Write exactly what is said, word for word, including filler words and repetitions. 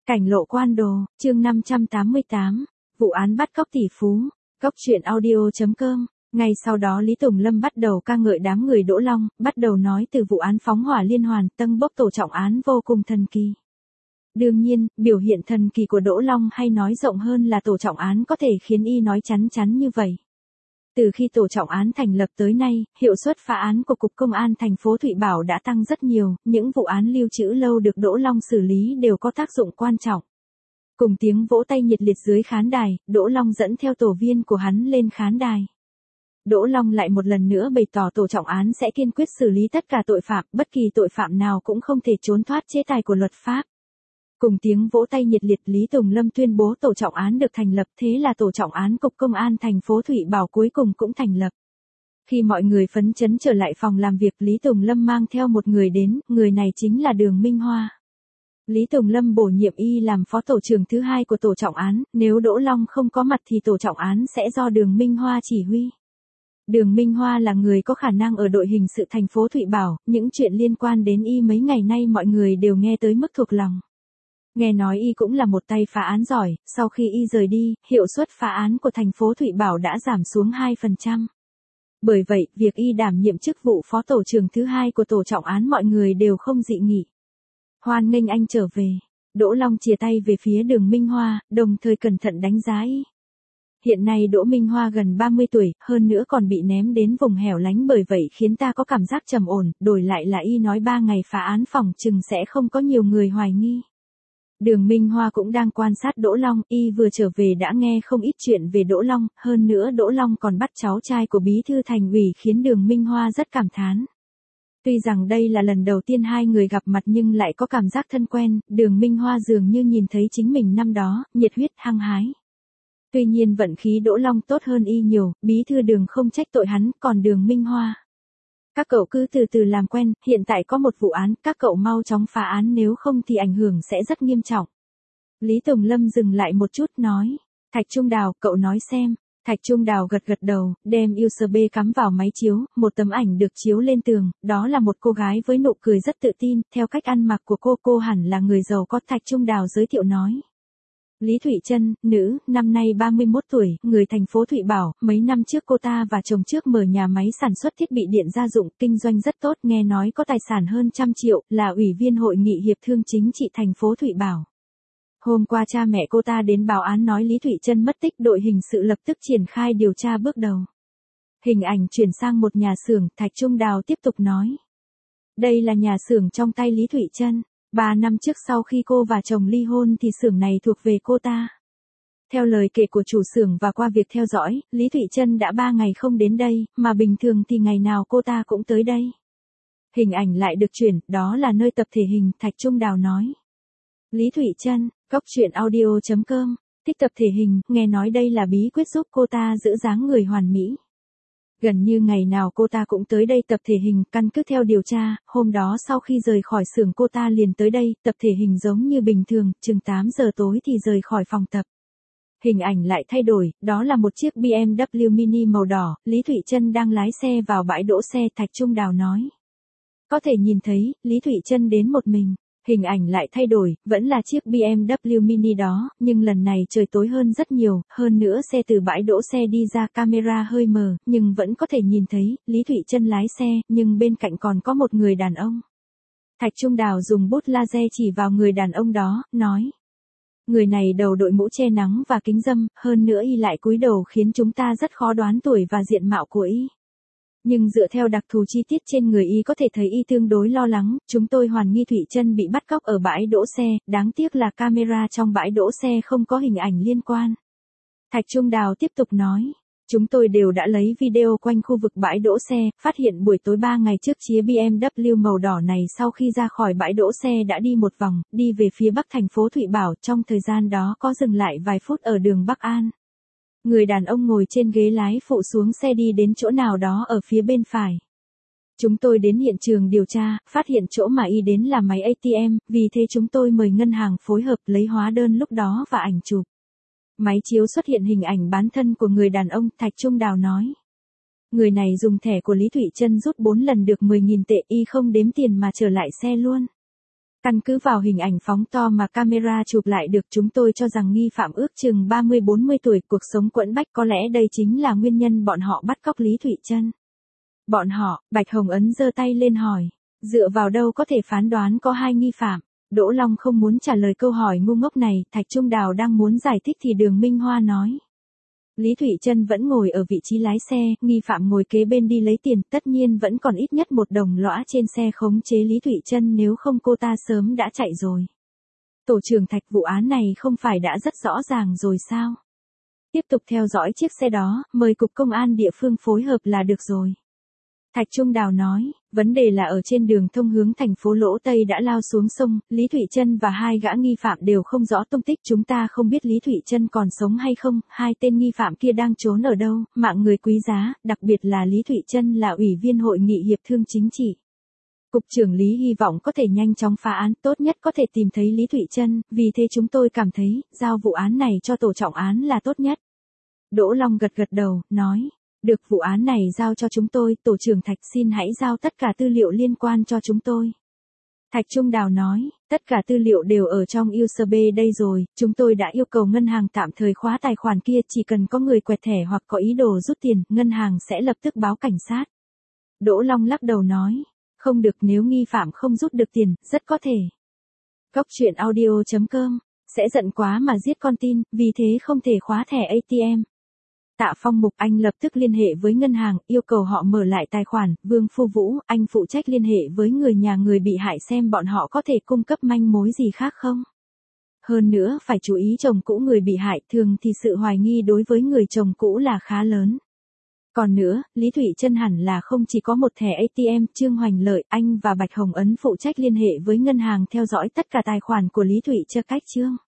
Cảnh lộ quan đồ, chương năm trăm tám mươi tám, vụ án bắt cóc tỷ phú, cóc truyện audio chấm com. Ngay sau đó Lý Tùng Lâm bắt đầu ca ngợi đám người Đỗ Long, bắt đầu nói từ vụ án phóng hỏa liên hoàn, tâng bốc tổ trọng án vô cùng thần kỳ. Đương nhiên, biểu hiện thần kỳ của Đỗ Long hay nói rộng hơn là tổ trọng án có thể khiến y nói chắn chắn như vậy. Từ khi tổ trọng án thành lập tới nay, hiệu suất phá án của Cục Công an thành phố Thụy Bảo đã tăng rất nhiều, những vụ án lưu trữ lâu được Đỗ Long xử lý đều có tác dụng quan trọng. Cùng tiếng vỗ tay nhiệt liệt dưới khán đài, Đỗ Long dẫn theo tổ viên của hắn lên khán đài. Đỗ Long lại một lần nữa bày tỏ tổ trọng án sẽ kiên quyết xử lý tất cả tội phạm, bất kỳ tội phạm nào cũng không thể trốn thoát chế tài của luật pháp. Cùng tiếng vỗ tay nhiệt liệt, Lý Tùng Lâm tuyên bố tổ trọng án được thành lập, thế là tổ trọng án Cục Công an thành phố Thụy Bảo cuối cùng cũng thành lập. Khi mọi người phấn chấn trở lại phòng làm việc, Lý Tùng Lâm mang theo một người đến, người này chính là Đường Minh Hoa. Lý Tùng Lâm bổ nhiệm y làm phó tổ trưởng thứ hai của tổ trọng án, nếu Đỗ Long không có mặt thì tổ trọng án sẽ do Đường Minh Hoa chỉ huy. Đường Minh Hoa là người có khả năng ở đội hình sự thành phố Thụy Bảo, những chuyện liên quan đến y mấy ngày nay mọi người đều nghe tới mức thuộc lòng. Nghe nói y cũng là một tay phá án giỏi, sau khi y rời đi, hiệu suất phá án của thành phố Thụy Bảo đã giảm xuống hai phần trăm. Bởi vậy, việc y đảm nhiệm chức vụ phó tổ trưởng thứ hai của tổ trọng án mọi người đều không dị nghị. Hoan nghênh anh trở về. Đỗ Long chìa tay về phía Đường Minh Hoa, đồng thời cẩn thận đánh giá y. Hiện nay Đỗ Minh Hoa gần ba mươi tuổi, hơn nữa còn bị ném đến vùng hẻo lánh, bởi vậy khiến ta có cảm giác trầm ổn, đổi lại là y nói ba ngày phá án phòng chừng sẽ không có nhiều người hoài nghi. Đường Minh Hoa cũng đang quan sát Đỗ Long, y vừa trở về đã nghe không ít chuyện về Đỗ Long, hơn nữa Đỗ Long còn bắt cháu trai của bí thư thành ủy khiến Đường Minh Hoa rất cảm thán. Tuy rằng đây là lần đầu tiên hai người gặp mặt nhưng lại có cảm giác thân quen, Đường Minh Hoa dường như nhìn thấy chính mình năm đó, nhiệt huyết hăng hái. Tuy nhiên vận khí Đỗ Long tốt hơn y nhiều, bí thư Đường không trách tội hắn, còn Đường Minh Hoa. Các cậu cứ từ từ làm quen, hiện tại có một vụ án, các cậu mau chóng phá án nếu không thì ảnh hưởng sẽ rất nghiêm trọng. Lý Tùng Lâm dừng lại một chút nói, Thạch Trung Đào, cậu nói xem. Thạch Trung Đào gật gật đầu, đem u ét bê cắm vào máy chiếu, một tấm ảnh được chiếu lên tường, đó là một cô gái với nụ cười rất tự tin, theo cách ăn mặc của cô, cô hẳn là người giàu có. Thạch Trung Đào giới thiệu nói. Lý Thụy Trân, nữ, năm nay ba mươi mốt tuổi, người thành phố Thụy Bảo, mấy năm trước cô ta và chồng trước mở nhà máy sản xuất thiết bị điện gia dụng, kinh doanh rất tốt, nghe nói có tài sản hơn trăm triệu, là ủy viên hội nghị hiệp thương chính trị thành phố Thụy Bảo. Hôm qua cha mẹ cô ta đến báo án nói Lý Thụy Trân mất tích, đội hình sự lập tức triển khai điều tra bước đầu. Hình ảnh chuyển sang một nhà xưởng, Thạch Trung Đào tiếp tục nói. Đây là nhà xưởng trong tay Lý Thụy Trân. Ba năm trước sau khi cô và chồng ly hôn thì xưởng này thuộc về cô ta. Theo lời kể của chủ xưởng và qua việc theo dõi, Lý Thụy Trân đã ba ngày không đến đây, mà bình thường thì ngày nào cô ta cũng tới đây. Hình ảnh lại được chuyển, đó là nơi tập thể hình, Thạch Trung Đào nói. Lý Thụy Trân, cóc truyện audio chấm com, thích tập thể hình, nghe nói đây là bí quyết giúp cô ta giữ dáng người hoàn mỹ. Gần như ngày nào cô ta cũng tới đây tập thể hình, căn cứ theo điều tra, hôm đó sau khi rời khỏi xưởng cô ta liền tới đây, tập thể hình giống như bình thường, chừng tám giờ tối thì rời khỏi phòng tập. Hình ảnh lại thay đổi, đó là một chiếc bê em vê Mini màu đỏ, Lý Thụy Trân đang lái xe vào bãi đỗ xe, Thạch Trung Đào nói. Có thể nhìn thấy, Lý Thụy Trân đến một mình. Hình ảnh lại thay đổi, vẫn là chiếc bê em vê Mini đó, nhưng lần này trời tối hơn rất nhiều, hơn nữa xe từ bãi đỗ xe đi ra camera hơi mờ, nhưng vẫn có thể nhìn thấy, Lý Thụy Trân lái xe, nhưng bên cạnh còn có một người đàn ông. Thạch Trung Đào dùng bút laser chỉ vào người đàn ông đó, nói. Người này đầu đội mũ che nắng và kính râm, hơn nữa y lại cúi đầu khiến chúng ta rất khó đoán tuổi và diện mạo của y. Nhưng dựa theo đặc thù chi tiết trên người y có thể thấy y tương đối lo lắng, chúng tôi hoài nghi Thụy Trân bị bắt cóc ở bãi đỗ xe, đáng tiếc là camera trong bãi đỗ xe không có hình ảnh liên quan. Thạch Trung Đào tiếp tục nói, chúng tôi đều đã lấy video quanh khu vực bãi đỗ xe, phát hiện buổi tối ba ngày trước chiếc bê em vê màu đỏ này sau khi ra khỏi bãi đỗ xe đã đi một vòng, đi về phía bắc thành phố Thụy Bảo, trong thời gian đó có dừng lại vài phút ở đường Bắc An. Người đàn ông ngồi trên ghế lái phụ xuống xe đi đến chỗ nào đó ở phía bên phải. Chúng tôi đến hiện trường điều tra, phát hiện chỗ mà y đến là máy a tê em, vì thế chúng tôi mời ngân hàng phối hợp lấy hóa đơn lúc đó và ảnh chụp. Máy chiếu xuất hiện hình ảnh bán thân của người đàn ông, Thạch Trung Đào nói. Người này dùng thẻ của Lý Thụy Trân rút bốn lần được mười nghìn tệ, y không đếm tiền mà trở lại xe luôn. Căn cứ vào hình ảnh phóng to mà camera chụp lại được, chúng tôi cho rằng nghi phạm ước chừng ba mươi bốn mươi tuổi, cuộc sống quẫn bách, có lẽ đây chính là nguyên nhân bọn họ bắt cóc Lý Thụy Trân. Bọn họ, Bạch Hồng Ấn giơ tay lên hỏi. Dựa vào đâu có thể phán đoán có hai nghi phạm? Đỗ Long không muốn trả lời câu hỏi ngu ngốc này, Thạch Trung Đào đang muốn giải thích thì Đường Minh Hoa nói. Lý Thụy Trân vẫn ngồi ở vị trí lái xe, nghi phạm ngồi kế bên đi lấy tiền, tất nhiên vẫn còn ít nhất một đồng lõa trên xe khống chế Lý Thụy Trân, nếu không cô ta sớm đã chạy rồi. Tổ trưởng Thạch, vụ án này không phải đã rất rõ ràng rồi sao? Tiếp tục theo dõi chiếc xe đó, mời cục công an địa phương phối hợp là được rồi. Thạch Trung Đào nói, vấn đề là ở trên đường thông hướng thành phố Lỗ Tây đã lao xuống sông, Lý Thụy Trân và hai gã nghi phạm đều không rõ tung tích, chúng ta không biết Lý Thụy Trân còn sống hay không, hai tên nghi phạm kia đang trốn ở đâu, mạng người quý giá, đặc biệt là Lý Thụy Trân là ủy viên hội nghị hiệp thương chính trị. Cục trưởng Lý hy vọng có thể nhanh chóng phá án, tốt nhất có thể tìm thấy Lý Thụy Trân, vì thế chúng tôi cảm thấy, giao vụ án này cho tổ trọng án là tốt nhất. Đỗ Long gật gật đầu, nói. Được, vụ án này giao cho chúng tôi, tổ trưởng Thạch xin hãy giao tất cả tư liệu liên quan cho chúng tôi. Thạch Trung Đào nói, tất cả tư liệu đều ở trong u ét bê đây rồi, chúng tôi đã yêu cầu ngân hàng tạm thời khóa tài khoản kia, chỉ cần có người quẹt thẻ hoặc có ý đồ rút tiền, ngân hàng sẽ lập tức báo cảnh sát. Đỗ Long lắc đầu nói, không được, nếu nghi phạm không rút được tiền, rất có thể. Cóc truyện audio chấm com, sẽ giận quá mà giết con tin, vì thế không thể khóa thẻ a tê em. Tạ Phong Mục, anh lập tức liên hệ với ngân hàng, yêu cầu họ mở lại tài khoản. Vương Phu Vũ, anh phụ trách liên hệ với người nhà người bị hại xem bọn họ có thể cung cấp manh mối gì khác không. Hơn nữa, phải chú ý chồng cũ người bị hại, thường thì sự hoài nghi đối với người chồng cũ là khá lớn. Còn nữa, Lý Thụy Trân hẳn là không chỉ có một thẻ a tê em. Trương Hoành Lợi, anh và Bạch Hồng Ấn phụ trách liên hệ với ngân hàng theo dõi tất cả tài khoản của Lý Thụy Trân cách chương.